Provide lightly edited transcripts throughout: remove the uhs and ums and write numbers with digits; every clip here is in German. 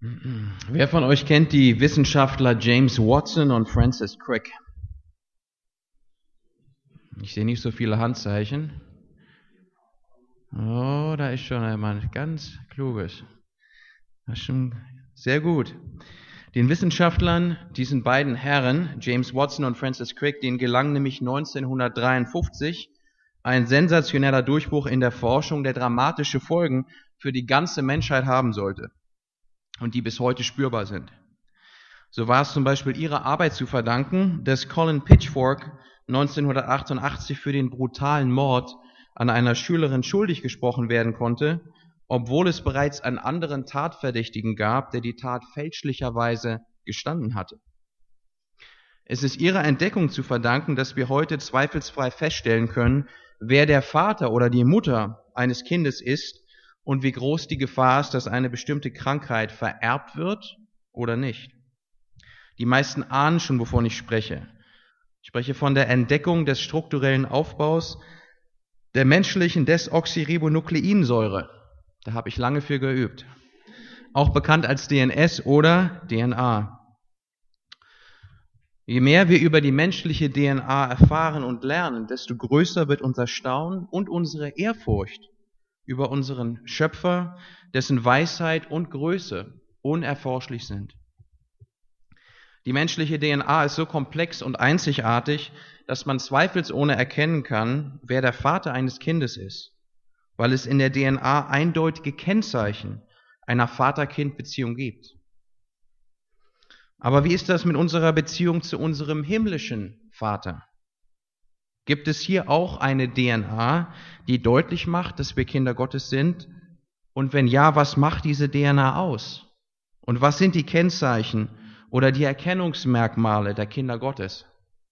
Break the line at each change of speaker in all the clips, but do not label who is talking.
Wer von euch kennt die Wissenschaftler James Watson und Francis Crick? Ich sehe nicht so viele Handzeichen. Oh, da ist schon jemand ganz Kluges. Das ist schon sehr gut. Den Wissenschaftlern, diesen beiden Herren, James Watson und Francis Crick, denen gelang nämlich 1953 ein sensationeller Durchbruch in der Forschung, der dramatische Folgen für die ganze Menschheit haben sollte und die bis heute spürbar sind. So war es zum Beispiel ihrer Arbeit zu verdanken, dass Colin Pitchfork 1988 für den brutalen Mord an einer Schülerin schuldig gesprochen werden konnte, obwohl es bereits einen anderen Tatverdächtigen gab, der die Tat fälschlicherweise gestanden hatte. Es ist ihrer Entdeckung zu verdanken, dass wir heute zweifelsfrei feststellen können, wer der Vater oder die Mutter eines Kindes ist und wie groß die Gefahr ist, dass eine bestimmte Krankheit vererbt wird oder nicht. Die meisten ahnen schon, wovon ich spreche. Ich spreche von der Entdeckung des strukturellen Aufbaus der menschlichen Desoxyribonukleinsäure. Da habe ich lange für geübt. Auch bekannt als DNS oder DNA. Je mehr wir über die menschliche DNA erfahren und lernen, desto größer wird unser Staunen und unsere Ehrfurcht über unseren Schöpfer, dessen Weisheit und Größe unerforschlich sind. Die menschliche DNA ist so komplex und einzigartig, dass man zweifelsohne erkennen kann, wer der Vater eines Kindes ist, weil es in der DNA eindeutige Kennzeichen einer Vater-Kind-Beziehung gibt. Aber wie ist das mit unserer Beziehung zu unserem himmlischen Vater? Gibt es hier auch eine DNA, die deutlich macht, dass wir Kinder Gottes sind? Und wenn ja, was macht diese DNA aus? Und was sind die Kennzeichen oder die Erkennungsmerkmale der Kinder Gottes?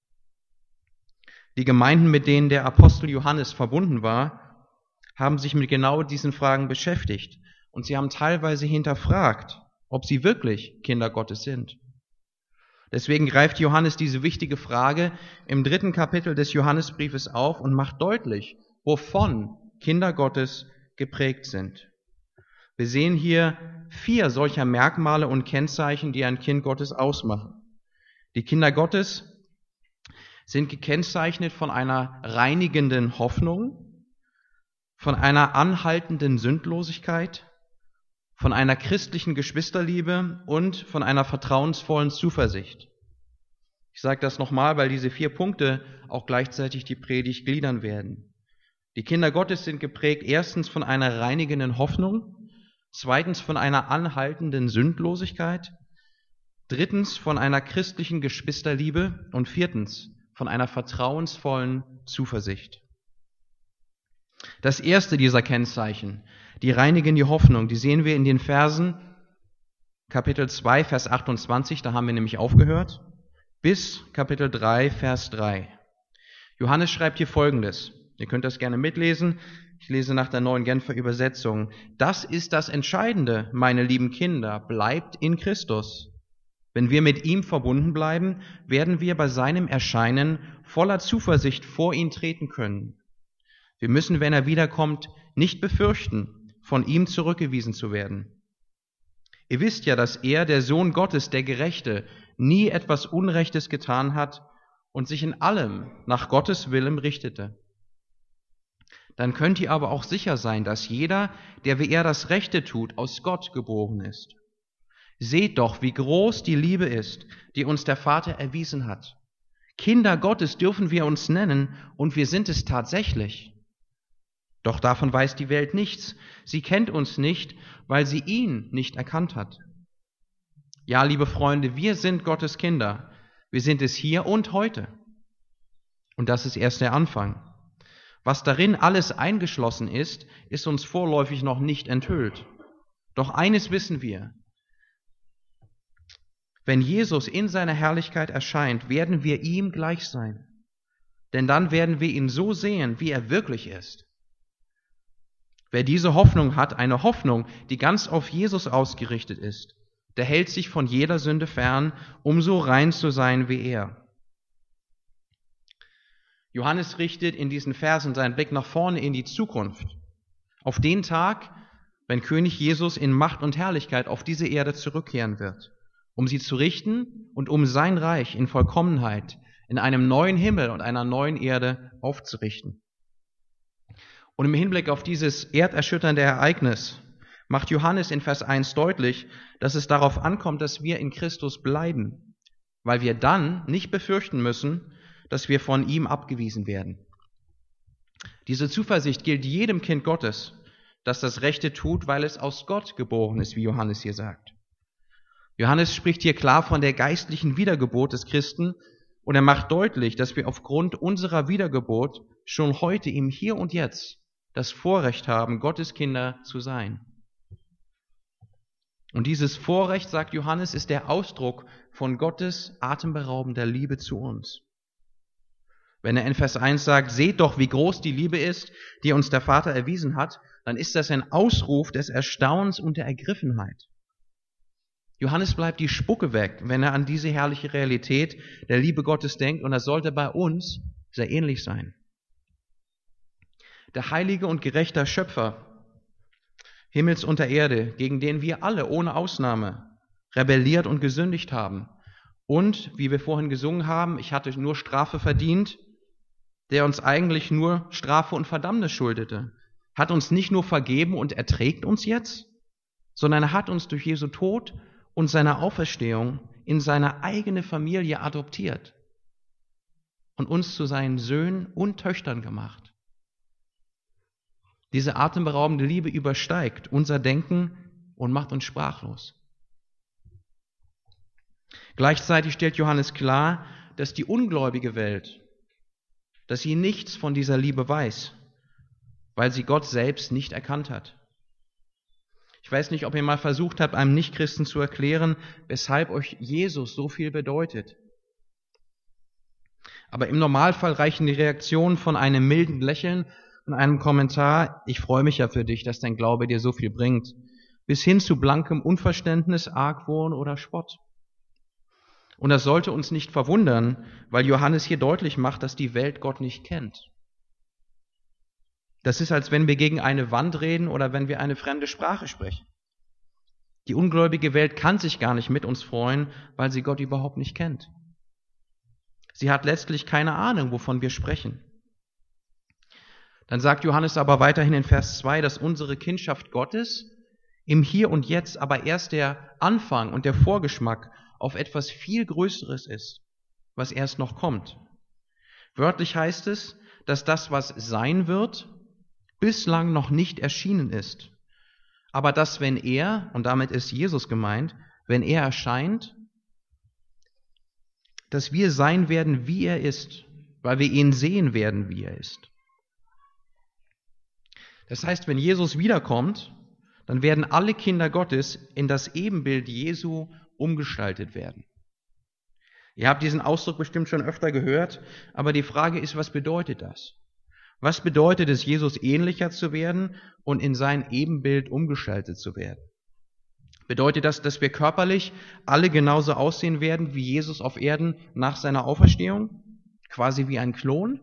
Die Gemeinden, mit denen der Apostel Johannes verbunden war, haben sich mit genau diesen Fragen beschäftigt. Und sie haben teilweise hinterfragt, ob sie wirklich Kinder Gottes sind. Deswegen greift Johannes diese wichtige Frage im 3. Kapitel des Johannesbriefes auf und macht deutlich, wovon Kinder Gottes geprägt sind. Wir sehen hier 4 solcher Merkmale und Kennzeichen, die ein Kind Gottes ausmachen. Die Kinder Gottes sind gekennzeichnet von einer reinigenden Hoffnung, von einer anhaltenden Sündlosigkeit, von einer christlichen Geschwisterliebe und von einer vertrauensvollen Zuversicht. Ich sage das nochmal, weil diese 4 Punkte auch gleichzeitig die Predigt gliedern werden. Die Kinder Gottes sind geprägt erstens von einer reinigenden Hoffnung, zweitens von einer anhaltenden Sündlosigkeit, drittens von einer christlichen Geschwisterliebe und viertens von einer vertrauensvollen Zuversicht. Das erste dieser Kennzeichen, die reinigende Hoffnung, die sehen wir in den Versen Kapitel 2, Vers 28, da haben wir nämlich aufgehört, bis Kapitel 3, Vers 3. Johannes schreibt hier Folgendes. Ihr könnt das gerne mitlesen. Ich lese nach der Neuen Genfer Übersetzung. Das ist das Entscheidende, meine lieben Kinder. Bleibt in Christus. Wenn wir mit ihm verbunden bleiben, werden wir bei seinem Erscheinen voller Zuversicht vor ihn treten können. Wir müssen, wenn er wiederkommt, nicht befürchten, von ihm zurückgewiesen zu werden. Ihr wisst ja, dass er, der Sohn Gottes, der Gerechte, nie etwas Unrechtes getan hat und sich in allem nach Gottes Willen richtete. Dann könnt ihr aber auch sicher sein, dass jeder, der wie er das Rechte tut, aus Gott geboren ist. Seht doch, wie groß die Liebe ist, die uns der Vater erwiesen hat. Kinder Gottes dürfen wir uns nennen, und wir sind es tatsächlich. Doch davon weiß die Welt nichts. Sie kennt uns nicht, weil sie ihn nicht erkannt hat. Ja, liebe Freunde, wir sind Gottes Kinder. Wir sind es hier und heute. Und das ist erst der Anfang. Was darin alles eingeschlossen ist, ist uns vorläufig noch nicht enthüllt. Doch eines wissen wir. Wenn Jesus in seiner Herrlichkeit erscheint, werden wir ihm gleich sein. Denn dann werden wir ihn so sehen, wie er wirklich ist. Wer diese Hoffnung hat, eine Hoffnung, die ganz auf Jesus ausgerichtet ist, der hält sich von jeder Sünde fern, um so rein zu sein wie er. Johannes richtet in diesen Versen seinen Blick nach vorne in die Zukunft, auf den Tag, wenn König Jesus in Macht und Herrlichkeit auf diese Erde zurückkehren wird, um sie zu richten und um sein Reich in Vollkommenheit in einem neuen Himmel und einer neuen Erde aufzurichten. Und im Hinblick auf dieses erderschütternde Ereignis macht Johannes in Vers 1 deutlich, dass es darauf ankommt, dass wir in Christus bleiben, weil wir dann nicht befürchten müssen, dass wir von ihm abgewiesen werden. Diese Zuversicht gilt jedem Kind Gottes, das das Rechte tut, weil es aus Gott geboren ist, wie Johannes hier sagt. Johannes spricht hier klar von der geistlichen Wiedergeburt des Christen und er macht deutlich, dass wir aufgrund unserer Wiedergeburt schon heute im Hier und Jetzt das Vorrecht haben, Gottes Kinder zu sein. Und dieses Vorrecht, sagt Johannes, ist der Ausdruck von Gottes atemberaubender Liebe zu uns. Wenn er in Vers 1 sagt, seht doch, wie groß die Liebe ist, die uns der Vater erwiesen hat, dann ist das ein Ausruf des Erstaunens und der Ergriffenheit. Johannes bleibt die Spucke weg, wenn er an diese herrliche Realität der Liebe Gottes denkt, und das sollte bei uns sehr ähnlich sein. Der heilige und gerechte Schöpfer Himmels und der Erde, gegen den wir alle ohne Ausnahme rebelliert und gesündigt haben. Und, wie wir vorhin gesungen haben, ich hatte nur Strafe verdient, der uns eigentlich nur Strafe und Verdammnis schuldete, hat uns nicht nur vergeben und erträgt uns jetzt, sondern er hat uns durch Jesu Tod und seine Auferstehung in seine eigene Familie adoptiert und uns zu seinen Söhnen und Töchtern gemacht. Diese atemberaubende Liebe übersteigt unser Denken und macht uns sprachlos. Gleichzeitig stellt Johannes klar, dass die ungläubige Welt, dass sie nichts von dieser Liebe weiß, weil sie Gott selbst nicht erkannt hat. Ich weiß nicht, ob ihr mal versucht habt, einem Nichtchristen zu erklären, weshalb euch Jesus so viel bedeutet. Aber im Normalfall reichen die Reaktionen von einem milden Lächeln und einem Kommentar, ich freue mich ja für dich, dass dein Glaube dir so viel bringt, bis hin zu blankem Unverständnis, Argwohn oder Spott. Und das sollte uns nicht verwundern, weil Johannes hier deutlich macht, dass die Welt Gott nicht kennt. Das ist, als wenn wir gegen eine Wand reden oder wenn wir eine fremde Sprache sprechen. Die ungläubige Welt kann sich gar nicht mit uns freuen, weil sie Gott überhaupt nicht kennt. Sie hat letztlich keine Ahnung, wovon wir sprechen. Dann sagt Johannes aber weiterhin in Vers 2, dass unsere Kindschaft Gottes im Hier und Jetzt aber erst der Anfang und der Vorgeschmack auf etwas viel Größeres ist, was erst noch kommt. Wörtlich heißt es, dass das, was sein wird, bislang noch nicht erschienen ist. Aber dass, wenn er, und damit ist Jesus gemeint, wenn er erscheint, dass wir sein werden, wie er ist, weil wir ihn sehen werden, wie er ist. Das heißt, wenn Jesus wiederkommt, dann werden alle Kinder Gottes in das Ebenbild Jesu umgestaltet werden. Ihr habt diesen Ausdruck bestimmt schon öfter gehört, aber die Frage ist, was bedeutet das? Was bedeutet es, Jesus ähnlicher zu werden und in sein Ebenbild umgestaltet zu werden? Bedeutet das, dass wir körperlich alle genauso aussehen werden wie Jesus auf Erden nach seiner Auferstehung? Quasi wie ein Klon?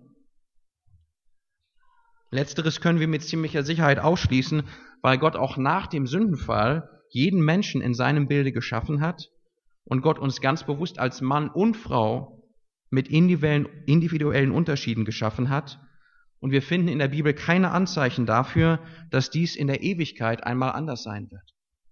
Letzteres können wir mit ziemlicher Sicherheit ausschließen, weil Gott auch nach dem Sündenfall jeden Menschen in seinem Bilde geschaffen hat und Gott uns ganz bewusst als Mann und Frau mit individuellen Unterschieden geschaffen hat. Und wir finden in der Bibel keine Anzeichen dafür, dass dies in der Ewigkeit einmal anders sein wird.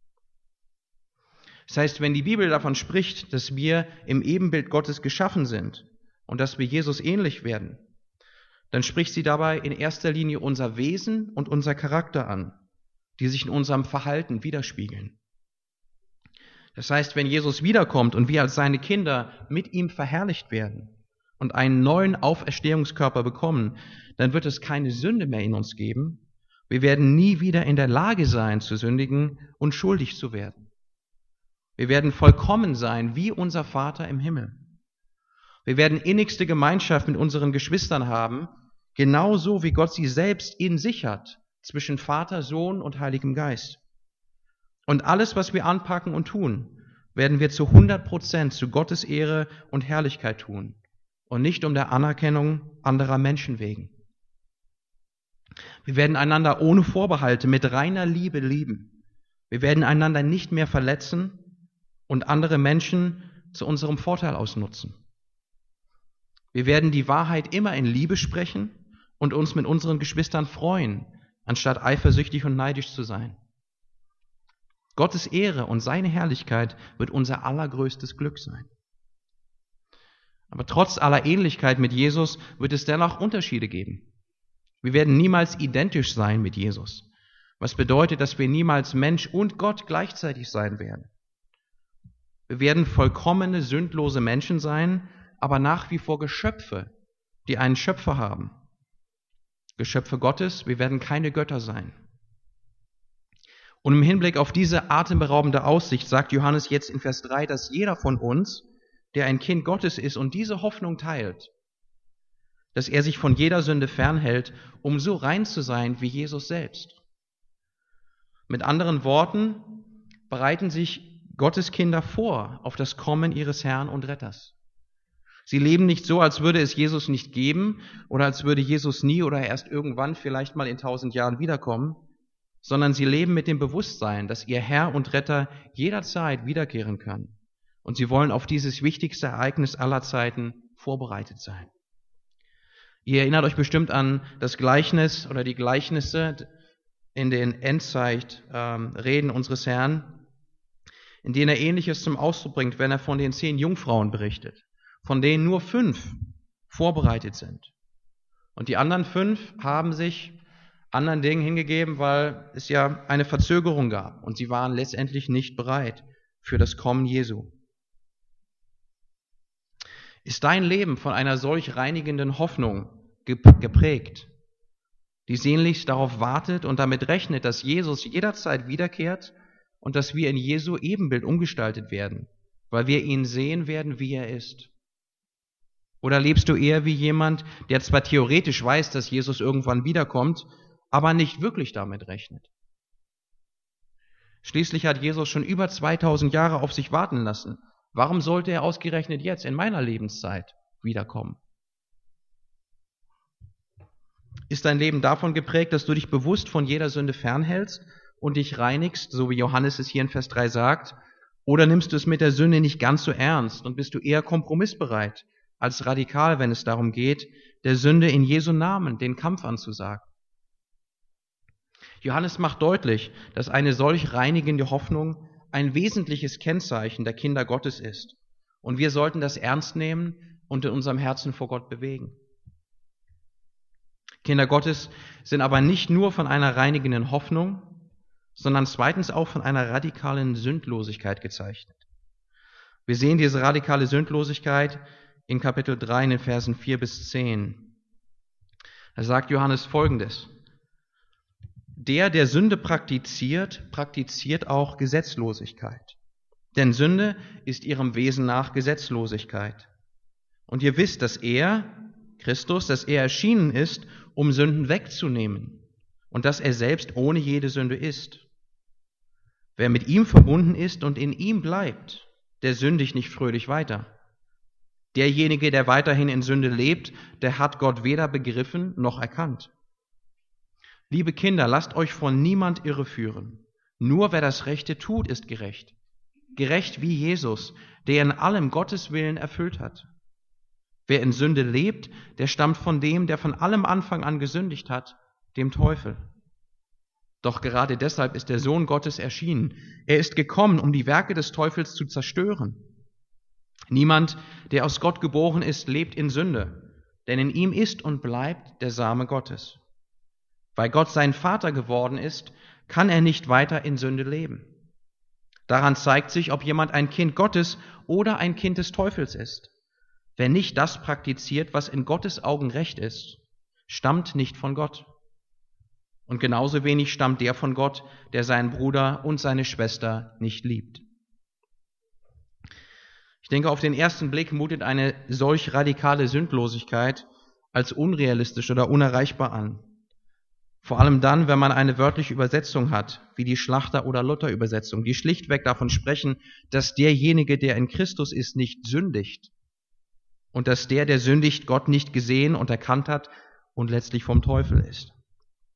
Das heißt, wenn die Bibel davon spricht, dass wir im Ebenbild Gottes geschaffen sind und dass wir Jesus ähnlich werden, dann spricht sie dabei in erster Linie unser Wesen und unser Charakter an, die sich in unserem Verhalten widerspiegeln. Das heißt, wenn Jesus wiederkommt und wir als seine Kinder mit ihm verherrlicht werden und einen neuen Auferstehungskörper bekommen, dann wird es keine Sünde mehr in uns geben. Wir werden nie wieder in der Lage sein, zu sündigen und schuldig zu werden. Wir werden vollkommen sein, wie unser Vater im Himmel. Wir werden innigste Gemeinschaft mit unseren Geschwistern haben, genauso wie Gott sie selbst in sich hat, zwischen Vater, Sohn und Heiligem Geist. Und alles, was wir anpacken und tun, werden wir zu 100% zu Gottes Ehre und Herrlichkeit tun und nicht um der Anerkennung anderer Menschen wegen. Wir werden einander ohne Vorbehalte mit reiner Liebe lieben. Wir werden einander nicht mehr verletzen und andere Menschen zu unserem Vorteil ausnutzen. Wir werden die Wahrheit immer in Liebe sprechen und uns mit unseren Geschwistern freuen, anstatt eifersüchtig und neidisch zu sein. Gottes Ehre und seine Herrlichkeit wird unser allergrößtes Glück sein. Aber trotz aller Ähnlichkeit mit Jesus wird es dennoch Unterschiede geben. Wir werden niemals identisch sein mit Jesus, was bedeutet, dass wir niemals Mensch und Gott gleichzeitig sein werden. Wir werden vollkommene, sündlose Menschen sein, aber nach wie vor Geschöpfe, die einen Schöpfer haben. Geschöpfe Gottes, wir werden keine Götter sein. Und im Hinblick auf diese atemberaubende Aussicht sagt Johannes jetzt in Vers 3, dass jeder von uns, der ein Kind Gottes ist und diese Hoffnung teilt, dass er sich von jeder Sünde fernhält, um so rein zu sein wie Jesus selbst. Mit anderen Worten bereiten sich Gottes Kinder vor auf das Kommen ihres Herrn und Retters. Sie leben nicht so, als würde es Jesus nicht geben oder als würde Jesus nie oder erst irgendwann vielleicht mal in 1000 Jahren wiederkommen, sondern sie leben mit dem Bewusstsein, dass ihr Herr und Retter jederzeit wiederkehren kann. Und sie wollen auf dieses wichtigste Ereignis aller Zeiten vorbereitet sein. Ihr erinnert euch bestimmt an das Gleichnis oder die Gleichnisse in den Endzeitreden unseres Herrn, in denen er Ähnliches zum Ausdruck bringt, wenn er von den 10 Jungfrauen berichtet, von denen nur 5 vorbereitet sind. Und die anderen 5 haben sich anderen Dingen hingegeben, weil es ja eine Verzögerung gab und sie waren letztendlich nicht bereit für das Kommen Jesu. Ist dein Leben von einer solch reinigenden Hoffnung geprägt, die sehnlichst darauf wartet und damit rechnet, dass Jesus jederzeit wiederkehrt und dass wir in Jesu Ebenbild umgestaltet werden, weil wir ihn sehen werden, wie er ist? Oder lebst du eher wie jemand, der zwar theoretisch weiß, dass Jesus irgendwann wiederkommt, aber nicht wirklich damit rechnet? Schließlich hat Jesus schon über 2000 Jahre auf sich warten lassen. Warum sollte er ausgerechnet jetzt in meiner Lebenszeit wiederkommen? Ist dein Leben davon geprägt, dass du dich bewusst von jeder Sünde fernhältst und dich reinigst, so wie Johannes es hier in Vers 3 sagt? Oder nimmst du es mit der Sünde nicht ganz so ernst und bist du eher kompromissbereit als radikal, wenn es darum geht, der Sünde in Jesu Namen den Kampf anzusagen? Johannes macht deutlich, dass eine solch reinigende Hoffnung ein wesentliches Kennzeichen der Kinder Gottes ist. Und wir sollten das ernst nehmen und in unserem Herzen vor Gott bewegen. Kinder Gottes sind aber nicht nur von einer reinigenden Hoffnung, sondern zweitens auch von einer radikalen Sündlosigkeit gezeichnet. Wir sehen diese radikale Sündlosigkeit in Kapitel 3 in den Versen 4 bis 10. Da sagt Johannes Folgendes: Der Sünde praktiziert, praktiziert auch Gesetzlosigkeit. Denn Sünde ist ihrem Wesen nach Gesetzlosigkeit. Und ihr wisst, dass er, Christus, dass er erschienen ist, um Sünden wegzunehmen und dass er selbst ohne jede Sünde ist. Wer mit ihm verbunden ist und in ihm bleibt, der sündigt nicht fröhlich weiter. Derjenige, der weiterhin in Sünde lebt, der hat Gott weder begriffen noch erkannt. Liebe Kinder, lasst euch von niemand irreführen. Nur wer das Rechte tut, ist gerecht. Gerecht wie Jesus, der in allem Gottes Willen erfüllt hat. Wer in Sünde lebt, der stammt von dem, der von allem Anfang an gesündigt hat, dem Teufel. Doch gerade deshalb ist der Sohn Gottes erschienen. Er ist gekommen, um die Werke des Teufels zu zerstören. Niemand, der aus Gott geboren ist, lebt in Sünde, denn in ihm ist und bleibt der Same Gottes. Weil Gott sein Vater geworden ist, kann er nicht weiter in Sünde leben. Daran zeigt sich, ob jemand ein Kind Gottes oder ein Kind des Teufels ist. Wer nicht das praktiziert, was in Gottes Augen recht ist, stammt nicht von Gott. Und genauso wenig stammt der von Gott, der seinen Bruder und seine Schwester nicht liebt. Ich denke, auf den ersten Blick mutet eine solch radikale Sündlosigkeit als unrealistisch oder unerreichbar an. Vor allem dann, wenn man eine wörtliche Übersetzung hat, wie die Schlachter- oder Luther-Übersetzung, die schlichtweg davon sprechen, dass derjenige, der in Christus ist, nicht sündigt und dass der sündigt, Gott nicht gesehen und erkannt hat und letztlich vom Teufel ist.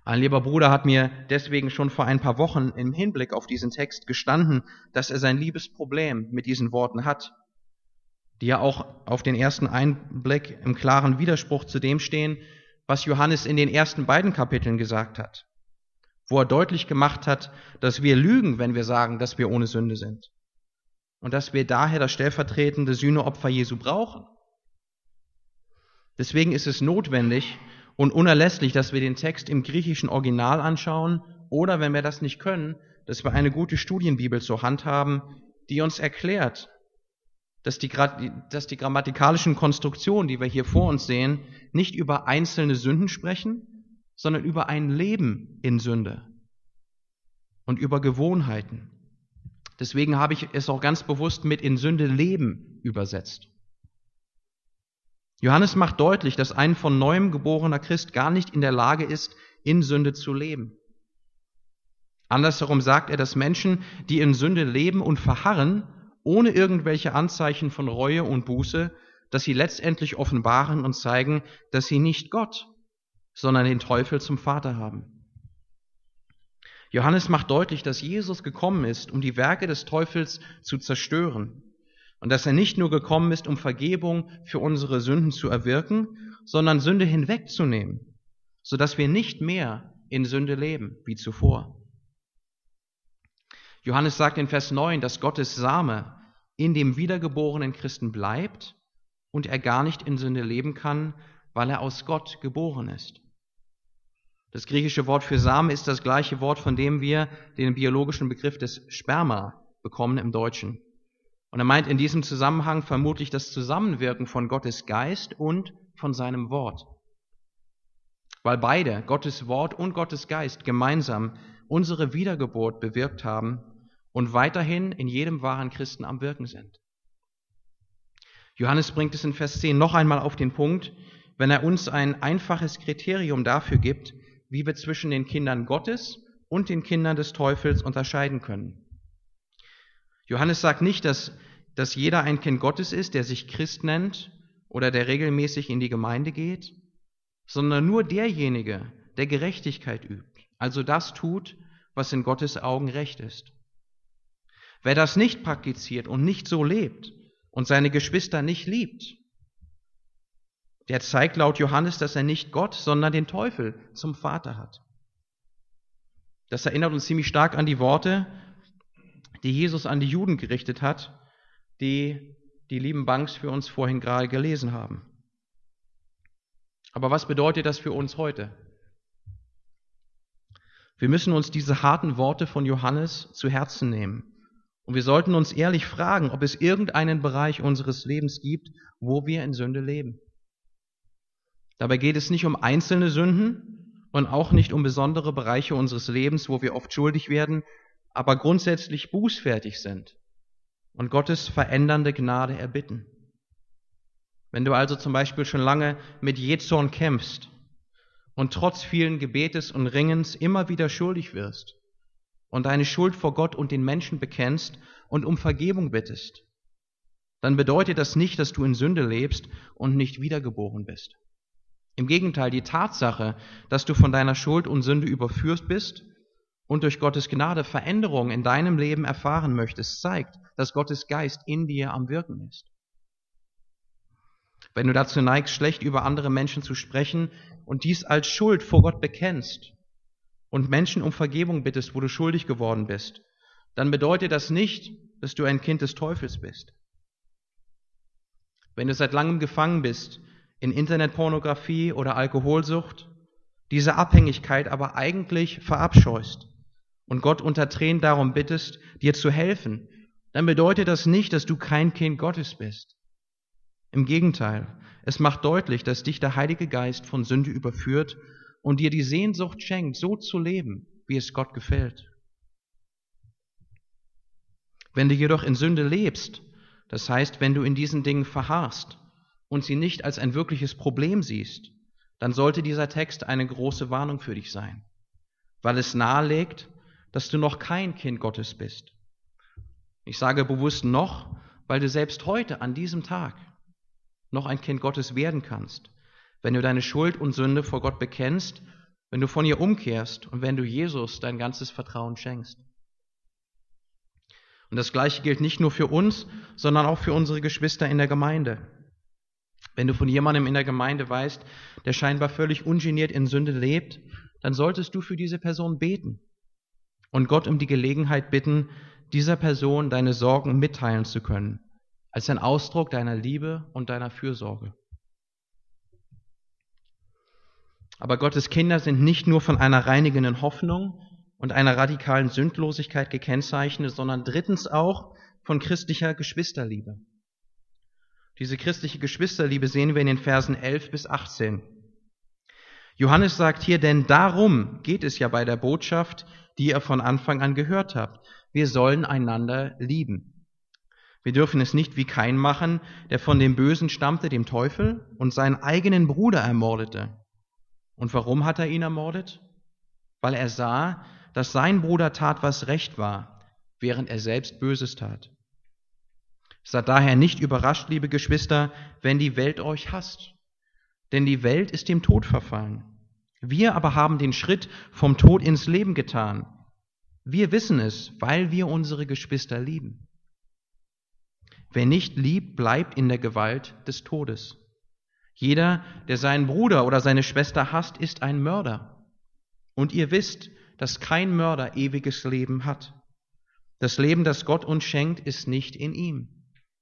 Ein lieber Bruder hat mir deswegen schon vor ein paar Wochen im Hinblick auf diesen Text gestanden, dass er sein liebes Problem mit diesen Worten hat, die ja auch auf den ersten Einblick im klaren Widerspruch zu dem stehen, was Johannes in den ersten beiden Kapiteln gesagt hat, wo er deutlich gemacht hat, dass wir lügen, wenn wir sagen, dass wir ohne Sünde sind und dass wir daher das stellvertretende Sühneopfer Jesu brauchen. Deswegen ist es notwendig und unerlässlich, dass wir den Text im griechischen Original anschauen oder, wenn wir das nicht können, dass wir eine gute Studienbibel zur Hand haben, die uns erklärt, dass die grammatikalischen Konstruktionen, die wir hier vor uns sehen, nicht über einzelne Sünden sprechen, sondern über ein Leben in Sünde und über Gewohnheiten. Deswegen habe ich es auch ganz bewusst mit in Sünde leben übersetzt. Johannes macht deutlich, dass ein von neuem geborener Christ gar nicht in der Lage ist, in Sünde zu leben. Andersherum sagt er, dass Menschen, die in Sünde leben und verharren, ohne irgendwelche Anzeichen von Reue und Buße, dass sie letztendlich offenbaren und zeigen, dass sie nicht Gott, sondern den Teufel zum Vater haben. Johannes macht deutlich, dass Jesus gekommen ist, um die Werke des Teufels zu zerstören und dass er nicht nur gekommen ist, um Vergebung für unsere Sünden zu erwirken, sondern Sünde hinwegzunehmen, sodass wir nicht mehr in Sünde leben wie zuvor. Johannes sagt in Vers 9, dass Gottes Same in dem wiedergeborenen Christen bleibt und er gar nicht in Sünde leben kann, weil er aus Gott geboren ist. Das griechische Wort für Same ist das gleiche Wort, von dem wir den biologischen Begriff des Sperma bekommen im Deutschen. Und er meint in diesem Zusammenhang vermutlich das Zusammenwirken von Gottes Geist und von seinem Wort. Weil beide, Gottes Wort und Gottes Geist, gemeinsam unsere Wiedergeburt bewirkt haben und weiterhin in jedem wahren Christen am Wirken sind. Johannes bringt es in Vers 10 noch einmal auf den Punkt, wenn er uns ein einfaches Kriterium dafür gibt, wie wir zwischen den Kindern Gottes und den Kindern des Teufels unterscheiden können. Johannes sagt nicht, dass jeder ein Kind Gottes ist, der sich Christ nennt oder der regelmäßig in die Gemeinde geht, sondern nur derjenige, der Gerechtigkeit übt, also das tut, was in Gottes Augen recht ist. Wer das nicht praktiziert und nicht so lebt und seine Geschwister nicht liebt, der zeigt laut Johannes, dass er nicht Gott, sondern den Teufel zum Vater hat. Das erinnert uns ziemlich stark an die Worte, die Jesus an die Juden gerichtet hat, die lieben Banks für uns vorhin gerade gelesen haben. Aber was bedeutet das für uns heute? Wir müssen uns diese harten Worte von Johannes zu Herzen nehmen. Und wir sollten uns ehrlich fragen, ob es irgendeinen Bereich unseres Lebens gibt, wo wir in Sünde leben. Dabei geht es nicht um einzelne Sünden und auch nicht um besondere Bereiche unseres Lebens, wo wir oft schuldig werden, aber grundsätzlich bußfertig sind und Gottes verändernde Gnade erbitten. Wenn du also zum Beispiel schon lange mit Jähzorn kämpfst und trotz vielen Gebetes und Ringens immer wieder schuldig wirst und deine Schuld vor Gott und den Menschen bekennst und um Vergebung bittest, dann bedeutet das nicht, dass du in Sünde lebst und nicht wiedergeboren bist. Im Gegenteil, die Tatsache, dass du von deiner Schuld und Sünde überführt bist und durch Gottes Gnade Veränderung in deinem Leben erfahren möchtest, zeigt, dass Gottes Geist in dir am Wirken ist. Wenn du dazu neigst, schlecht über andere Menschen zu sprechen und dies als Schuld vor Gott bekennst und Menschen um Vergebung bittest, wo du schuldig geworden bist, dann bedeutet das nicht, dass du ein Kind des Teufels bist. Wenn du seit langem gefangen bist in Internetpornografie oder Alkoholsucht, diese Abhängigkeit aber eigentlich verabscheust und Gott unter Tränen darum bittest, dir zu helfen, dann bedeutet das nicht, dass du kein Kind Gottes bist. Im Gegenteil, es macht deutlich, dass dich der Heilige Geist von Sünde überführt und dir die Sehnsucht schenkt, so zu leben, wie es Gott gefällt. Wenn du jedoch in Sünde lebst, das heißt, wenn du in diesen Dingen verharrst und sie nicht als ein wirkliches Problem siehst, dann sollte dieser Text eine große Warnung für dich sein, weil es nahelegt, dass du noch kein Kind Gottes bist. Ich sage bewusst noch, weil du selbst heute an diesem Tag noch ein Kind Gottes werden kannst, wenn du deine Schuld und Sünde vor Gott bekennst wenn du von ihr umkehrst und wenn du Jesus dein ganzes Vertrauen schenkst. Und das Gleiche gilt nicht nur für uns, sondern auch für unsere Geschwister in der Gemeinde. Wenn du von jemandem in der Gemeinde weißt, der scheinbar völlig ungeniert in Sünde lebt, dann solltest du für diese Person beten und Gott um die Gelegenheit bitten, dieser Person deine Sorgen mitteilen zu können, als ein Ausdruck deiner Liebe und deiner Fürsorge. Aber Gottes Kinder sind nicht nur von einer reinigenden Hoffnung und einer radikalen Sündlosigkeit gekennzeichnet, sondern drittens auch von christlicher Geschwisterliebe. Diese christliche Geschwisterliebe sehen wir in den Versen 11 bis 18. Johannes sagt hier, denn darum geht es ja bei der Botschaft, die ihr von Anfang an gehört habt. Wir sollen einander lieben. Wir dürfen es nicht wie Kain machen, der von dem Bösen stammte, dem Teufel, und seinen eigenen Bruder ermordete. Und warum hat er ihn ermordet? Weil er sah, dass sein Bruder tat, was recht war, während er selbst Böses tat. Seid daher nicht überrascht, liebe Geschwister, wenn die Welt euch hasst. Denn die Welt ist dem Tod verfallen. Wir aber haben den Schritt vom Tod ins Leben getan. Wir wissen es, weil wir unsere Geschwister lieben. Wer nicht liebt, bleibt in der Gewalt des Todes. Jeder, der seinen Bruder oder seine Schwester hasst, ist ein Mörder. Und ihr wisst, dass kein Mörder ewiges Leben hat. Das Leben, das Gott uns schenkt, ist nicht in ihm.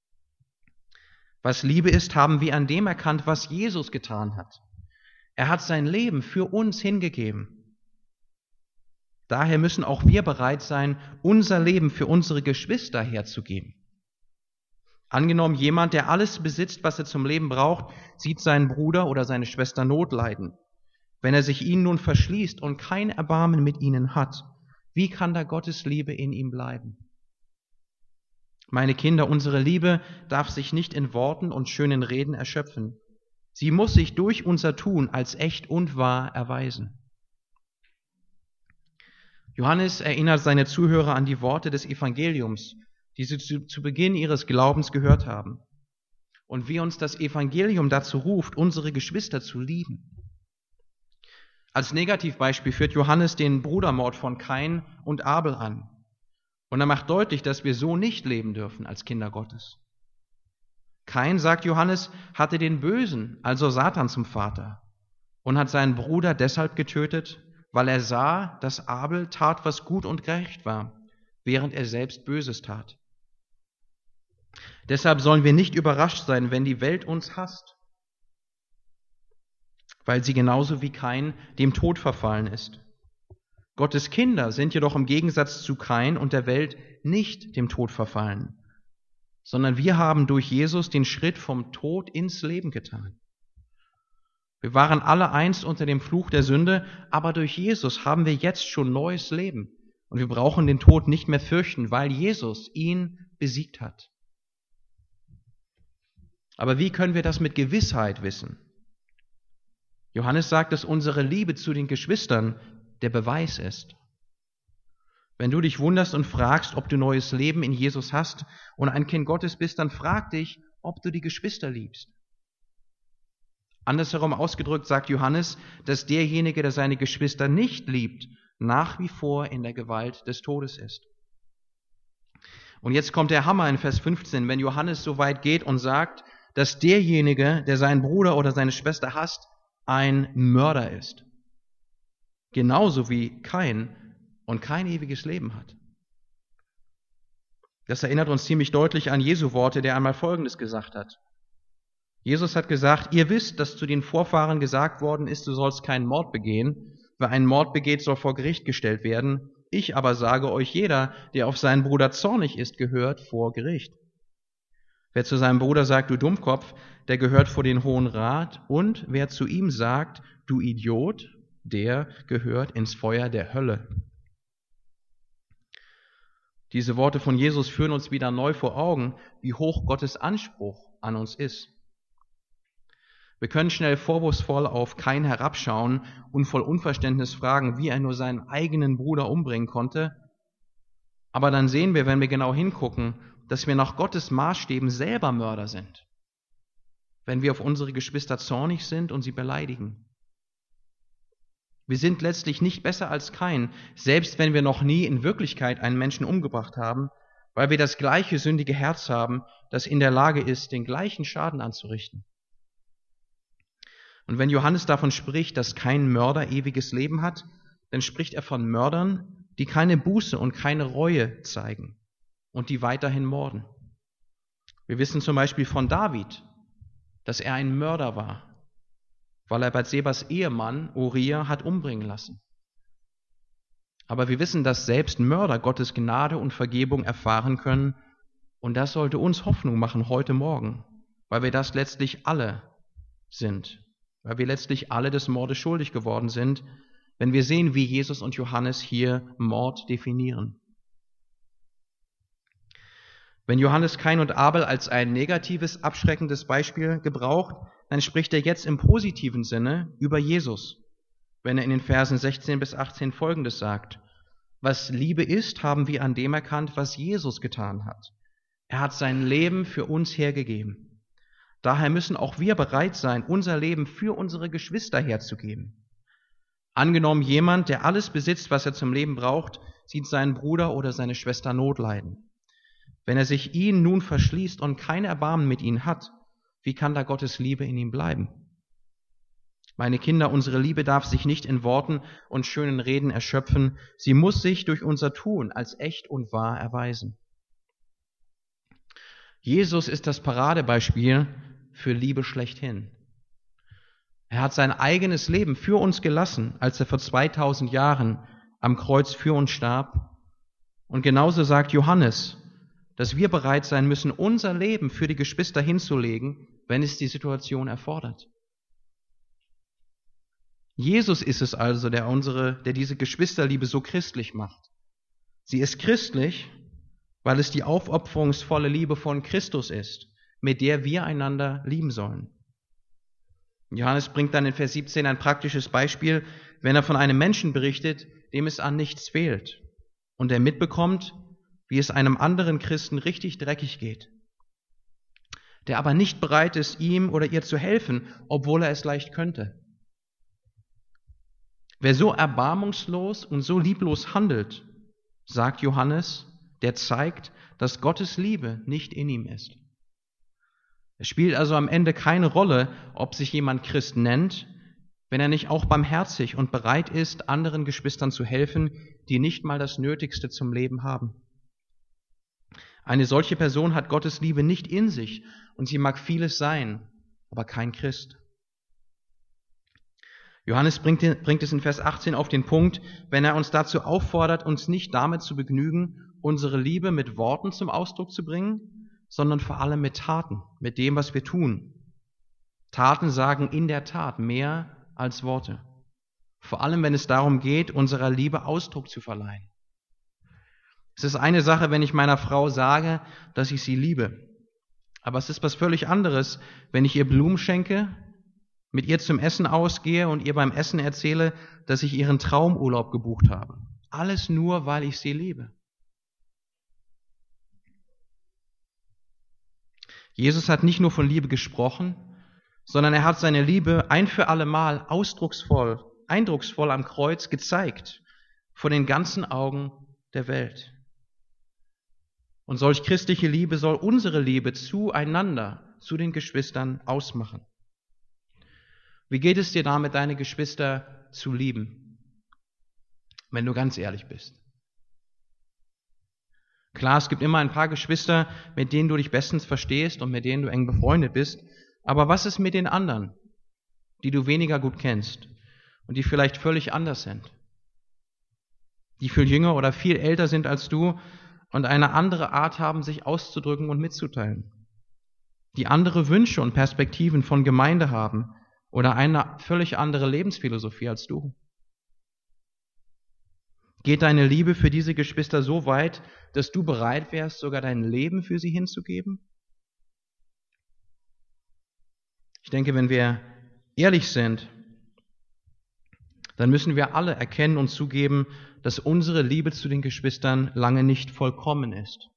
Was Liebe ist, haben wir an dem erkannt, was Jesus getan hat. Er hat sein Leben für uns hingegeben. Daher müssen auch wir bereit sein, unser Leben für unsere Geschwister herzugeben. Angenommen, jemand, der alles besitzt, was er zum Leben braucht, sieht seinen Bruder oder seine Schwester Not leiden. Wenn er sich ihnen nun verschließt und kein Erbarmen mit ihnen hat, wie kann da Gottes Liebe in ihm bleiben? Meine Kinder, unsere Liebe darf sich nicht in Worten und schönen Reden erschöpfen. Sie muss sich durch unser Tun als echt und wahr erweisen. Johannes erinnert seine Zuhörer an die Worte des Evangeliums, die sie zu Beginn ihres Glaubens gehört haben. Und wie uns das Evangelium dazu ruft, unsere Geschwister zu lieben. Als Negativbeispiel führt Johannes den Brudermord von Kain und Abel an. Und er macht deutlich, dass wir so nicht leben dürfen als Kinder Gottes. Kain, sagt Johannes, hatte den Bösen, also Satan, zum Vater und hat seinen Bruder deshalb getötet, weil er sah, dass Abel tat, was gut und gerecht war, während er selbst Böses tat. Deshalb sollen wir nicht überrascht sein, wenn die Welt uns hasst, weil sie genauso wie Kain dem Tod verfallen ist. Gottes Kinder sind jedoch im Gegensatz zu Kain und der Welt nicht dem Tod verfallen, sondern wir haben durch Jesus den Schritt vom Tod ins Leben getan. Wir waren alle einst unter dem Fluch der Sünde, aber durch Jesus haben wir jetzt schon neues Leben und wir brauchen den Tod nicht mehr fürchten, weil Jesus ihn besiegt hat. Aber wie können wir das mit Gewissheit wissen? Johannes sagt, dass unsere Liebe zu den Geschwistern der Beweis ist. Wenn du dich wunderst und fragst, ob du neues Leben in Jesus hast und ein Kind Gottes bist, dann frag dich, ob du die Geschwister liebst. Andersherum ausgedrückt sagt Johannes, dass derjenige, der seine Geschwister nicht liebt, nach wie vor in der Gewalt des Todes ist. Und jetzt kommt der Hammer in Vers 15, wenn Johannes so weit geht und sagt, dass derjenige, der seinen Bruder oder seine Schwester hasst, ein Mörder ist. Genauso wie Kain und kein ewiges Leben hat. Das erinnert uns ziemlich deutlich an Jesu Worte, der einmal Folgendes gesagt hat. Jesus hat gesagt, ihr wisst, dass zu den Vorfahren gesagt worden ist, du sollst keinen Mord begehen. Wer einen Mord begeht, soll vor Gericht gestellt werden. Ich aber sage euch, jeder, der auf seinen Bruder zornig ist, gehört vor Gericht. Wer zu seinem Bruder sagt, du Dummkopf, der gehört vor den Hohen Rat. Und wer zu ihm sagt, du Idiot, der gehört ins Feuer der Hölle. Diese Worte von Jesus führen uns wieder neu vor Augen, wie hoch Gottes Anspruch an uns ist. Wir können schnell vorwurfsvoll auf Kain herabschauen und voll Unverständnis fragen, wie er nur seinen eigenen Bruder umbringen konnte. Aber dann sehen wir, wenn wir genau hingucken, dass wir nach Gottes Maßstäben selber Mörder sind, wenn wir auf unsere Geschwister zornig sind und sie beleidigen. Wir sind letztlich nicht besser als Kain, selbst wenn wir noch nie in Wirklichkeit einen Menschen umgebracht haben, weil wir das gleiche sündige Herz haben, das in der Lage ist, den gleichen Schaden anzurichten. Und wenn Johannes davon spricht, dass kein Mörder ewiges Leben hat, dann spricht er von Mördern, die keine Buße und keine Reue zeigen und die weiterhin morden. Wir wissen zum Beispiel von David, dass er ein Mörder war, weil er Bathsebas Ehemann Uria hat umbringen lassen. Aber wir wissen, dass selbst Mörder Gottes Gnade und Vergebung erfahren können, und das sollte uns Hoffnung machen heute Morgen, weil wir das letztlich alle sind, weil wir letztlich alle des Mordes schuldig geworden sind, wenn wir sehen, wie Jesus und Johannes hier Mord definieren. Wenn Johannes Kain und Abel als ein negatives, abschreckendes Beispiel gebraucht, dann spricht er jetzt im positiven Sinne über Jesus, wenn er in den Versen 16 bis 18 Folgendes sagt: Was Liebe ist, haben wir an dem erkannt, was Jesus getan hat. Er hat sein Leben für uns hergegeben. Daher müssen auch wir bereit sein, unser Leben für unsere Geschwister herzugeben. Angenommen, jemand, der alles besitzt, was er zum Leben braucht, sieht seinen Bruder oder seine Schwester Not leiden. Wenn er sich ihnen nun verschließt und kein Erbarmen mit ihnen hat, wie kann da Gottes Liebe in ihm bleiben? Meine Kinder, unsere Liebe darf sich nicht in Worten und schönen Reden erschöpfen. Sie muss sich durch unser Tun als echt und wahr erweisen. Jesus ist das Paradebeispiel für Liebe schlechthin. Er hat sein eigenes Leben für uns gelassen, als er vor 2000 Jahren am Kreuz für uns starb. Und genauso sagt Johannes, dass wir bereit sein müssen, unser Leben für die Geschwister hinzulegen, wenn es die Situation erfordert. Jesus ist es also, der diese Geschwisterliebe so christlich macht. Sie ist christlich, weil es die aufopferungsvolle Liebe von Christus ist, mit der wir einander lieben sollen. Johannes bringt dann in Vers 17 ein praktisches Beispiel, wenn er von einem Menschen berichtet, dem es an nichts fehlt und der mitbekommt, wie es einem anderen Christen richtig dreckig geht, der aber nicht bereit ist, ihm oder ihr zu helfen, obwohl er es leicht könnte. Wer so erbarmungslos und so lieblos handelt, sagt Johannes, der zeigt, dass Gottes Liebe nicht in ihm ist. Es spielt also am Ende keine Rolle, ob sich jemand Christ nennt, wenn er nicht auch barmherzig und bereit ist, anderen Geschwistern zu helfen, die nicht mal das Nötigste zum Leben haben. Eine solche Person hat Gottes Liebe nicht in sich und sie mag vieles sein, aber kein Christ. Johannes bringt es in Vers 18 auf den Punkt, wenn er uns dazu auffordert, uns nicht damit zu begnügen, unsere Liebe mit Worten zum Ausdruck zu bringen, sondern vor allem mit Taten, mit dem, was wir tun. Taten sagen in der Tat mehr als Worte. Vor allem, wenn es darum geht, unserer Liebe Ausdruck zu verleihen. Es ist eine Sache, wenn ich meiner Frau sage, dass ich sie liebe. Aber es ist was völlig anderes, wenn ich ihr Blumen schenke, mit ihr zum Essen ausgehe und ihr beim Essen erzähle, dass ich ihren Traumurlaub gebucht habe. Alles nur, weil ich sie liebe. Jesus hat nicht nur von Liebe gesprochen, sondern er hat seine Liebe ein für alle Mal eindrucksvoll am Kreuz gezeigt, vor den ganzen Augen der Welt. Und solch christliche Liebe soll unsere Liebe zueinander, zu den Geschwistern ausmachen. Wie geht es dir damit, deine Geschwister zu lieben, wenn du ganz ehrlich bist? Klar, es gibt immer ein paar Geschwister, mit denen du dich bestens verstehst und mit denen du eng befreundet bist. Aber was ist mit den anderen, die du weniger gut kennst und die vielleicht völlig anders sind? Die viel jünger oder viel älter sind als du und eine andere Art haben, sich auszudrücken und mitzuteilen. Die andere Wünsche und Perspektiven von Gemeinde haben oder eine völlig andere Lebensphilosophie als du. Geht deine Liebe für diese Geschwister so weit, dass du bereit wärst, sogar dein Leben für sie hinzugeben? Ich denke, wenn wir ehrlich sind, dann müssen wir alle erkennen und zugeben, dass unsere Liebe zu den Geschwistern lange nicht vollkommen ist.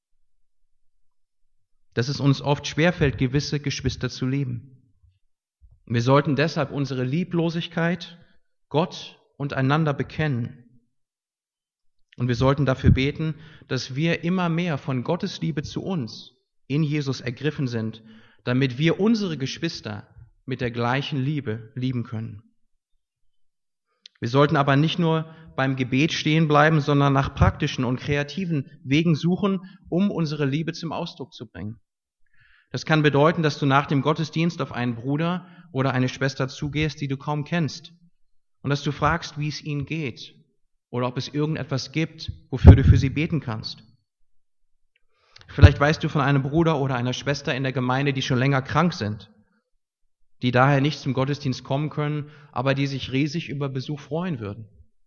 Dass es uns oft schwerfällt, gewisse Geschwister zu lieben. Wir sollten deshalb unsere Lieblosigkeit Gott und einander bekennen. Und wir sollten dafür beten, dass wir immer mehr von Gottes Liebe zu uns in Jesus ergriffen sind, damit wir unsere Geschwister mit der gleichen Liebe lieben können. Wir sollten aber nicht nur beim Gebet stehen bleiben, sondern nach praktischen und kreativen Wegen suchen, um unsere Liebe zum Ausdruck zu bringen. Das kann bedeuten, dass du nach dem Gottesdienst auf einen Bruder oder eine Schwester zugehst, die du kaum kennst, und dass du fragst, wie es ihnen geht oder ob es irgendetwas gibt, wofür du für sie beten kannst. Vielleicht weißt du von einem Bruder oder einer Schwester in der Gemeinde, die schon länger krank sind, die daher nicht zum Gottesdienst kommen können, aber die sich riesig über Besuch freuen würden.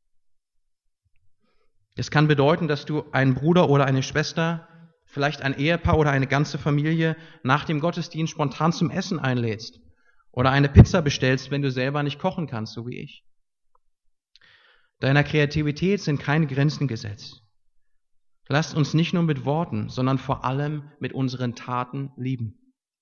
Es kann bedeuten, dass du einen Bruder oder eine Schwester, vielleicht ein Ehepaar oder eine ganze Familie nach dem Gottesdienst spontan zum Essen einlädst oder eine Pizza bestellst, wenn du selber nicht kochen kannst, so wie ich. Deiner Kreativität sind keine Grenzen gesetzt. Lasst uns nicht nur mit Worten, sondern vor allem mit unseren Taten lieben.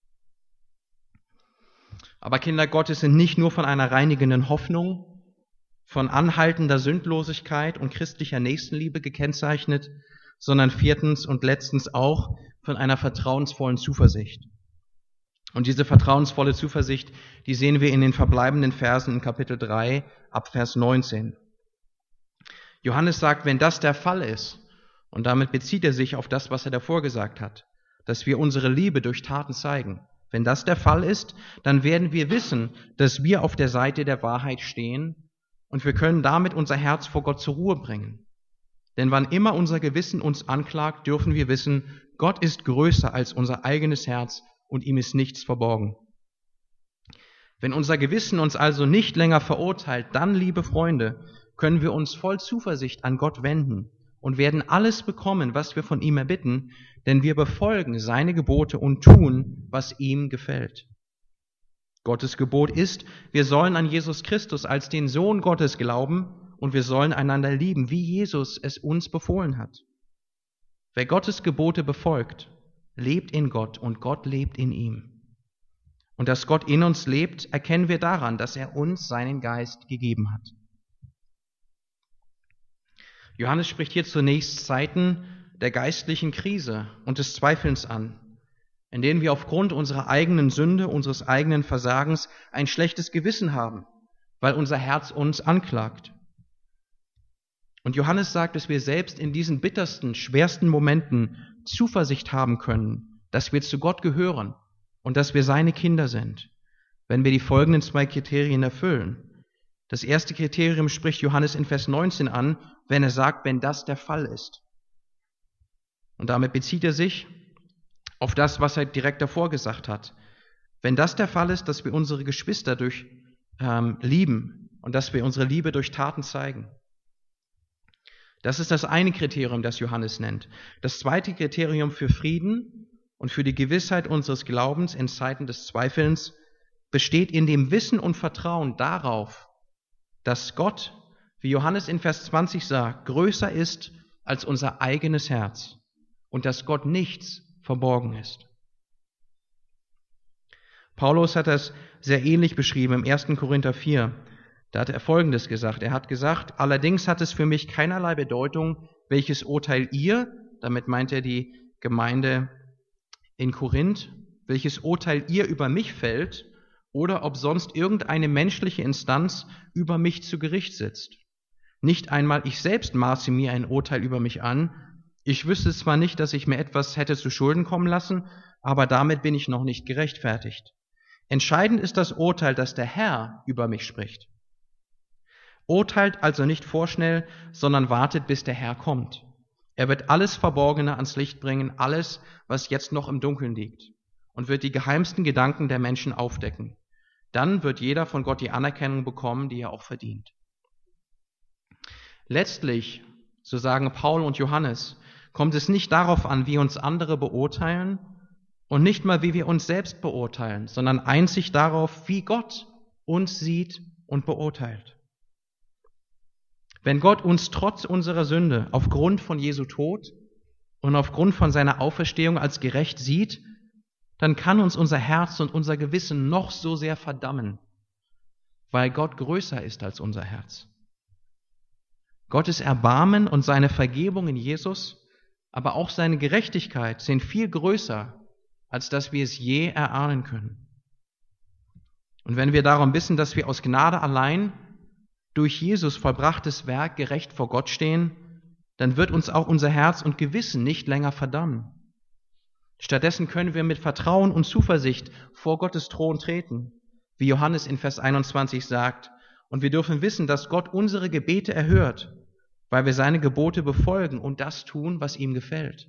Aber Kinder Gottes sind nicht nur von einer reinigenden Hoffnung, von anhaltender Sündlosigkeit und christlicher Nächstenliebe gekennzeichnet, sondern viertens und letztens auch von einer vertrauensvollen Zuversicht. Und diese vertrauensvolle Zuversicht, die sehen wir in den verbleibenden Versen in Kapitel 3 ab Vers 19. Johannes sagt, wenn das der Fall ist, und damit bezieht er sich auf das, was er davor gesagt hat, dass wir unsere Liebe durch Taten zeigen. Wenn das der Fall ist, dann werden wir wissen, dass wir auf der Seite der Wahrheit stehen und wir können damit unser Herz vor Gott zur Ruhe bringen. Denn wann immer unser Gewissen uns anklagt, dürfen wir wissen, Gott ist größer als unser eigenes Herz und ihm ist nichts verborgen. Wenn unser Gewissen uns also nicht länger verurteilt, dann, liebe Freunde, können wir uns voll Zuversicht an Gott wenden und werden alles bekommen, was wir von ihm erbitten, denn wir befolgen seine Gebote und tun, was ihm gefällt. Gottes Gebot ist, wir sollen an Jesus Christus als den Sohn Gottes glauben und wir sollen einander lieben, wie Jesus es uns befohlen hat. Wer Gottes Gebote befolgt, lebt in Gott und Gott lebt in ihm. Und dass Gott in uns lebt, erkennen wir daran, dass er uns seinen Geist gegeben hat. Johannes spricht hier zunächst Zeiten der geistlichen Krise und des Zweifelns an, in denen wir aufgrund unserer eigenen Sünde, unseres eigenen Versagens ein schlechtes Gewissen haben, weil unser Herz uns anklagt. Und Johannes sagt, dass wir selbst in diesen bittersten, schwersten Momenten Zuversicht haben können, dass wir zu Gott gehören und dass wir seine Kinder sind, wenn wir die folgenden 2 Kriterien erfüllen. Das erste Kriterium spricht Johannes in Vers 19 an, wenn er sagt, wenn das der Fall ist. Und damit bezieht er sich auf das, was er direkt davor gesagt hat. Wenn das der Fall ist, dass wir unsere Geschwister lieben und dass wir unsere Liebe durch Taten zeigen. Das ist das eine Kriterium, das Johannes nennt. Das zweite Kriterium für Frieden und für die Gewissheit unseres Glaubens in Zeiten des Zweifelns besteht in dem Wissen und Vertrauen darauf, dass Gott, wie Johannes in Vers 20 sagt, größer ist als unser eigenes Herz und dass Gott nichts verborgen ist. Paulus hat das sehr ähnlich beschrieben im 1. Korinther 4. Da hat er Folgendes gesagt. Er hat gesagt, allerdings hat es für mich keinerlei Bedeutung, welches Urteil ihr, damit meint er die Gemeinde in Korinth, welches Urteil ihr über mich fällt, oder ob sonst irgendeine menschliche Instanz über mich zu Gericht sitzt. Nicht einmal ich selbst maße mir ein Urteil über mich an. Ich wüsste zwar nicht, dass ich mir etwas hätte zu Schulden kommen lassen, aber damit bin ich noch nicht gerechtfertigt. Entscheidend ist das Urteil, das der Herr über mich spricht. Urteilt also nicht vorschnell, sondern wartet, bis der Herr kommt. Er wird alles Verborgene ans Licht bringen, alles, was jetzt noch im Dunkeln liegt, und wird die geheimsten Gedanken der Menschen aufdecken. Dann wird jeder von Gott die Anerkennung bekommen, die er auch verdient. Letztlich, so sagen Paul und Johannes, kommt es nicht darauf an, wie uns andere beurteilen und nicht mal, wie wir uns selbst beurteilen, sondern einzig darauf, wie Gott uns sieht und beurteilt. Wenn Gott uns trotz unserer Sünde aufgrund von Jesu Tod und aufgrund von seiner Auferstehung als gerecht sieht, dann kann uns unser Herz und unser Gewissen noch so sehr verdammen, weil Gott größer ist als unser Herz. Gottes Erbarmen und seine Vergebung in Jesus, aber auch seine Gerechtigkeit sind viel größer, als dass wir es je erahnen können. Und wenn wir darum wissen, dass wir aus Gnade allein durch Jesus vollbrachtes Werk gerecht vor Gott stehen, dann wird uns auch unser Herz und Gewissen nicht länger verdammen. Stattdessen können wir mit Vertrauen und Zuversicht vor Gottes Thron treten, wie Johannes in Vers 21 sagt, und wir dürfen wissen, dass Gott unsere Gebete erhört, weil wir seine Gebote befolgen und das tun, was ihm gefällt.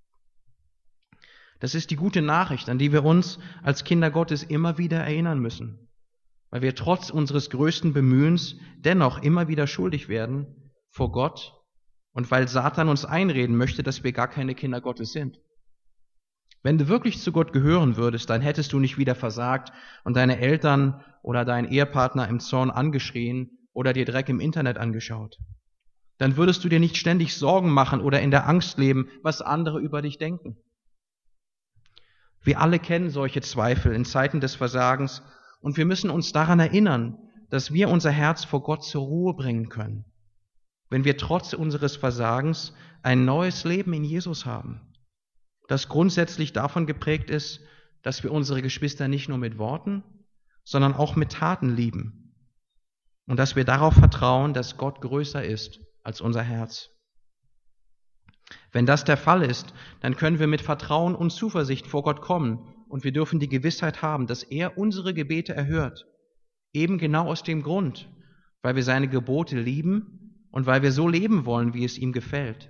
Das ist die gute Nachricht, an die wir uns als Kinder Gottes immer wieder erinnern müssen, weil wir trotz unseres größten Bemühens dennoch immer wieder schuldig werden vor Gott und weil Satan uns einreden möchte, dass wir gar keine Kinder Gottes sind. Wenn du wirklich zu Gott gehören würdest, dann hättest du nicht wieder versagt und deine Eltern oder deinen Ehepartner im Zorn angeschrien oder dir Dreck im Internet angeschaut. Dann würdest du dir nicht ständig Sorgen machen oder in der Angst leben, was andere über dich denken. Wir alle kennen solche Zweifel in Zeiten des Versagens und wir müssen uns daran erinnern, dass wir unser Herz vor Gott zur Ruhe bringen können, wenn wir trotz unseres Versagens ein neues Leben in Jesus haben, das grundsätzlich davon geprägt ist, dass wir unsere Geschwister nicht nur mit Worten, sondern auch mit Taten lieben und dass wir darauf vertrauen, dass Gott größer ist als unser Herz. Wenn das der Fall ist, dann können wir mit Vertrauen und Zuversicht vor Gott kommen und wir dürfen die Gewissheit haben, dass er unsere Gebete erhört, eben genau aus dem Grund, weil wir seine Gebote lieben und weil wir so leben wollen, wie es ihm gefällt.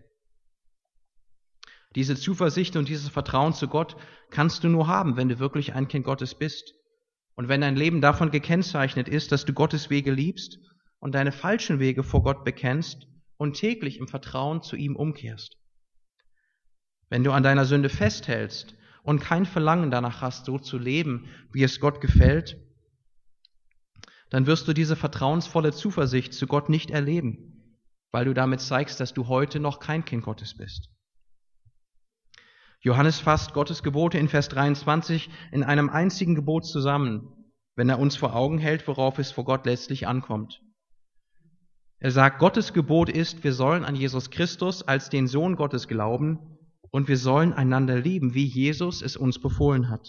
Diese Zuversicht und dieses Vertrauen zu Gott kannst du nur haben, wenn du wirklich ein Kind Gottes bist und wenn dein Leben davon gekennzeichnet ist, dass du Gottes Wege liebst und deine falschen Wege vor Gott bekennst und täglich im Vertrauen zu ihm umkehrst. Wenn du an deiner Sünde festhältst und kein Verlangen danach hast, so zu leben, wie es Gott gefällt, dann wirst du diese vertrauensvolle Zuversicht zu Gott nicht erleben, weil du damit zeigst, dass du heute noch kein Kind Gottes bist. Johannes fasst Gottes Gebote in Vers 23 in einem einzigen Gebot zusammen, wenn er uns vor Augen hält, worauf es vor Gott letztlich ankommt. Er sagt, Gottes Gebot ist, wir sollen an Jesus Christus als den Sohn Gottes glauben und wir sollen einander lieben, wie Jesus es uns befohlen hat.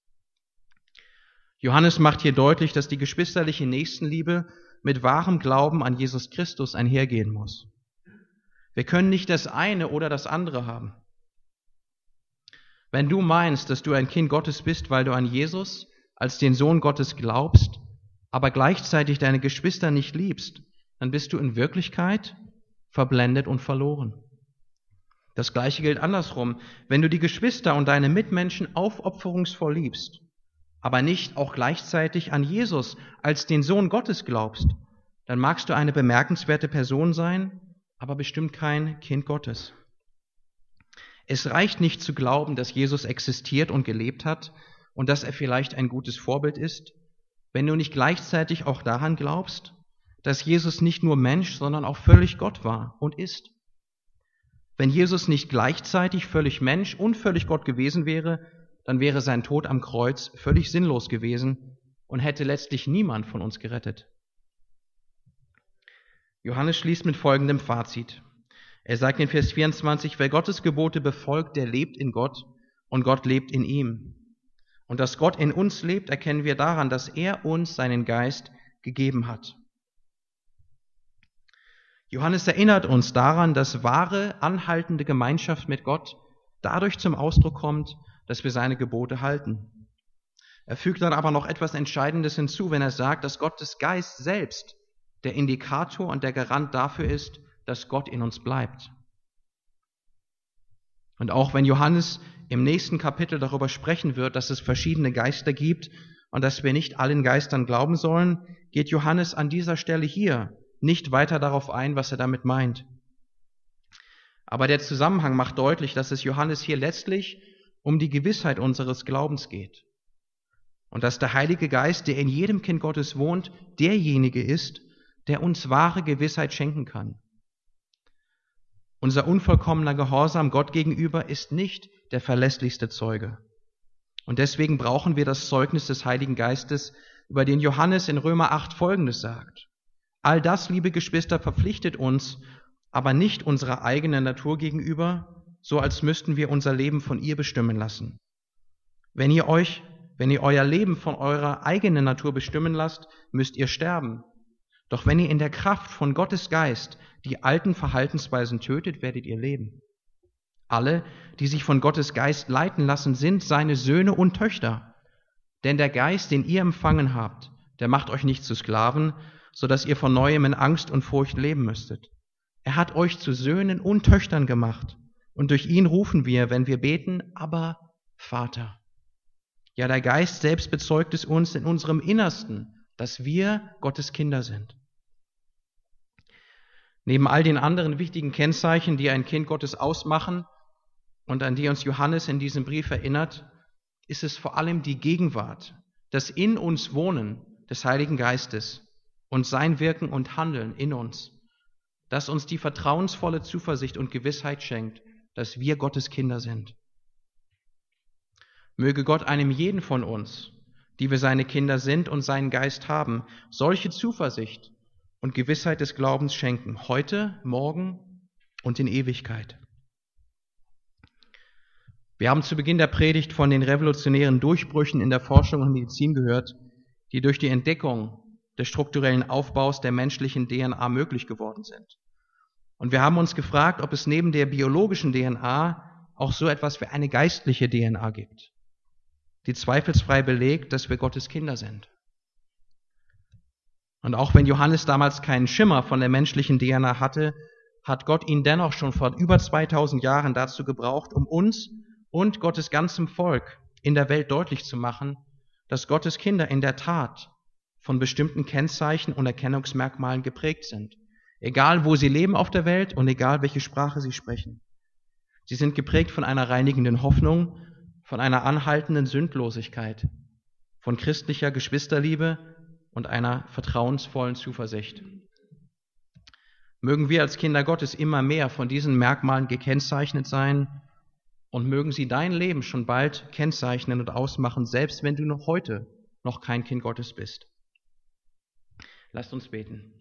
Johannes macht hier deutlich, dass die geschwisterliche Nächstenliebe mit wahrem Glauben an Jesus Christus einhergehen muss. Wir können nicht das eine oder das andere haben. Wenn du meinst, dass du ein Kind Gottes bist, weil du an Jesus als den Sohn Gottes glaubst, aber gleichzeitig deine Geschwister nicht liebst, dann bist du in Wirklichkeit verblendet und verloren. Das Gleiche gilt andersrum. Wenn du die Geschwister und deine Mitmenschen aufopferungsvoll liebst, aber nicht auch gleichzeitig an Jesus als den Sohn Gottes glaubst, dann magst du eine bemerkenswerte Person sein, aber bestimmt kein Kind Gottes. Es reicht nicht zu glauben, dass Jesus existiert und gelebt hat und dass er vielleicht ein gutes Vorbild ist, wenn du nicht gleichzeitig auch daran glaubst, dass Jesus nicht nur Mensch, sondern auch völlig Gott war und ist. Wenn Jesus nicht gleichzeitig völlig Mensch und völlig Gott gewesen wäre, dann wäre sein Tod am Kreuz völlig sinnlos gewesen und hätte letztlich niemand von uns gerettet. Johannes schließt mit folgendem Fazit. Er sagt in Vers 24, wer Gottes Gebote befolgt, der lebt in Gott und Gott lebt in ihm. Und dass Gott in uns lebt, erkennen wir daran, dass er uns seinen Geist gegeben hat. Johannes erinnert uns daran, dass wahre, anhaltende Gemeinschaft mit Gott dadurch zum Ausdruck kommt, dass wir seine Gebote halten. Er fügt dann aber noch etwas Entscheidendes hinzu, wenn er sagt, dass Gottes Geist selbst der Indikator und der Garant dafür ist, dass Gott in uns bleibt. Und auch wenn Johannes im nächsten Kapitel darüber sprechen wird, dass es verschiedene Geister gibt und dass wir nicht allen Geistern glauben sollen, geht Johannes an dieser Stelle hier nicht weiter darauf ein, was er damit meint. Aber der Zusammenhang macht deutlich, dass es Johannes hier letztlich um die Gewissheit unseres Glaubens geht. Und dass der Heilige Geist, der in jedem Kind Gottes wohnt, derjenige ist, der uns wahre Gewissheit schenken kann. Unser unvollkommener Gehorsam Gott gegenüber ist nicht der verlässlichste Zeuge. Und deswegen brauchen wir das Zeugnis des Heiligen Geistes, über den Johannes in Römer 8 Folgendes sagt. All das, liebe Geschwister, verpflichtet uns, aber nicht unserer eigenen Natur gegenüber, so als müssten wir unser Leben von ihr bestimmen lassen. Wenn ihr euer Leben von eurer eigenen Natur bestimmen lasst, müsst ihr sterben. Doch wenn ihr in der Kraft von Gottes Geist die alten Verhaltensweisen tötet, werdet ihr leben. Alle, die sich von Gottes Geist leiten lassen, sind seine Söhne und Töchter. Denn der Geist, den ihr empfangen habt, der macht euch nicht zu Sklaven, so dass ihr von neuem in Angst und Furcht leben müsstet. Er hat euch zu Söhnen und Töchtern gemacht. Und durch ihn rufen wir, wenn wir beten, aber Vater. Ja, der Geist selbst bezeugt es uns in unserem Innersten, dass wir Gottes Kinder sind. Neben all den anderen wichtigen Kennzeichen, die ein Kind Gottes ausmachen und an die uns Johannes in diesem Brief erinnert, ist es vor allem die Gegenwart, das in uns Wohnen des Heiligen Geistes und sein Wirken und Handeln in uns, das uns die vertrauensvolle Zuversicht und Gewissheit schenkt, dass wir Gottes Kinder sind. Möge Gott einem jeden von uns, die wir seine Kinder sind und seinen Geist haben, solche Zuversicht und Gewissheit des Glaubens schenken, heute, morgen und in Ewigkeit. Wir haben zu Beginn der Predigt von den revolutionären Durchbrüchen in der Forschung und Medizin gehört, die durch die Entdeckung des strukturellen Aufbaus der menschlichen DNA möglich geworden sind. Und wir haben uns gefragt, ob es neben der biologischen DNA auch so etwas wie eine geistliche DNA gibt, die zweifelsfrei belegt, dass wir Gottes Kinder sind. Und auch wenn Johannes damals keinen Schimmer von der menschlichen DNA hatte, hat Gott ihn dennoch schon vor über 2000 Jahren dazu gebraucht, um uns und Gottes ganzem Volk in der Welt deutlich zu machen, dass Gottes Kinder in der Tat von bestimmten Kennzeichen und Erkennungsmerkmalen geprägt sind. Egal, wo sie leben auf der Welt und egal, welche Sprache sie sprechen. Sie sind geprägt von einer reinigenden Hoffnung, von einer anhaltenden Sündlosigkeit, von christlicher Geschwisterliebe und einer vertrauensvollen Zuversicht. Mögen wir als Kinder Gottes immer mehr von diesen Merkmalen gekennzeichnet sein und mögen sie dein Leben schon bald kennzeichnen und ausmachen, selbst wenn du noch heute noch kein Kind Gottes bist. Lasst uns beten.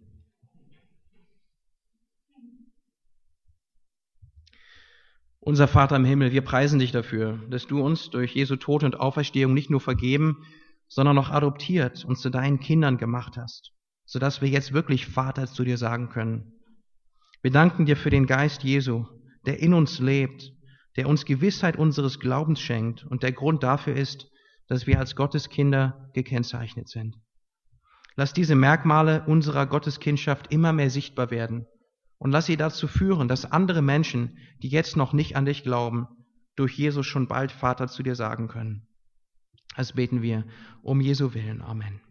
Unser Vater im Himmel, wir preisen dich dafür, dass du uns durch Jesu Tod und Auferstehung nicht nur vergeben, sondern auch adoptiert und zu deinen Kindern gemacht hast, sodass wir jetzt wirklich Vater zu dir sagen können. Wir danken dir für den Geist Jesu, der in uns lebt, der uns Gewissheit unseres Glaubens schenkt und der Grund dafür ist, dass wir als Gottes Kinder gekennzeichnet sind. Lass diese Merkmale unserer Gotteskindschaft immer mehr sichtbar werden und lass sie dazu führen, dass andere Menschen, die jetzt noch nicht an dich glauben, durch Jesus schon bald Vater zu dir sagen können. Das beten wir um Jesu Willen. Amen.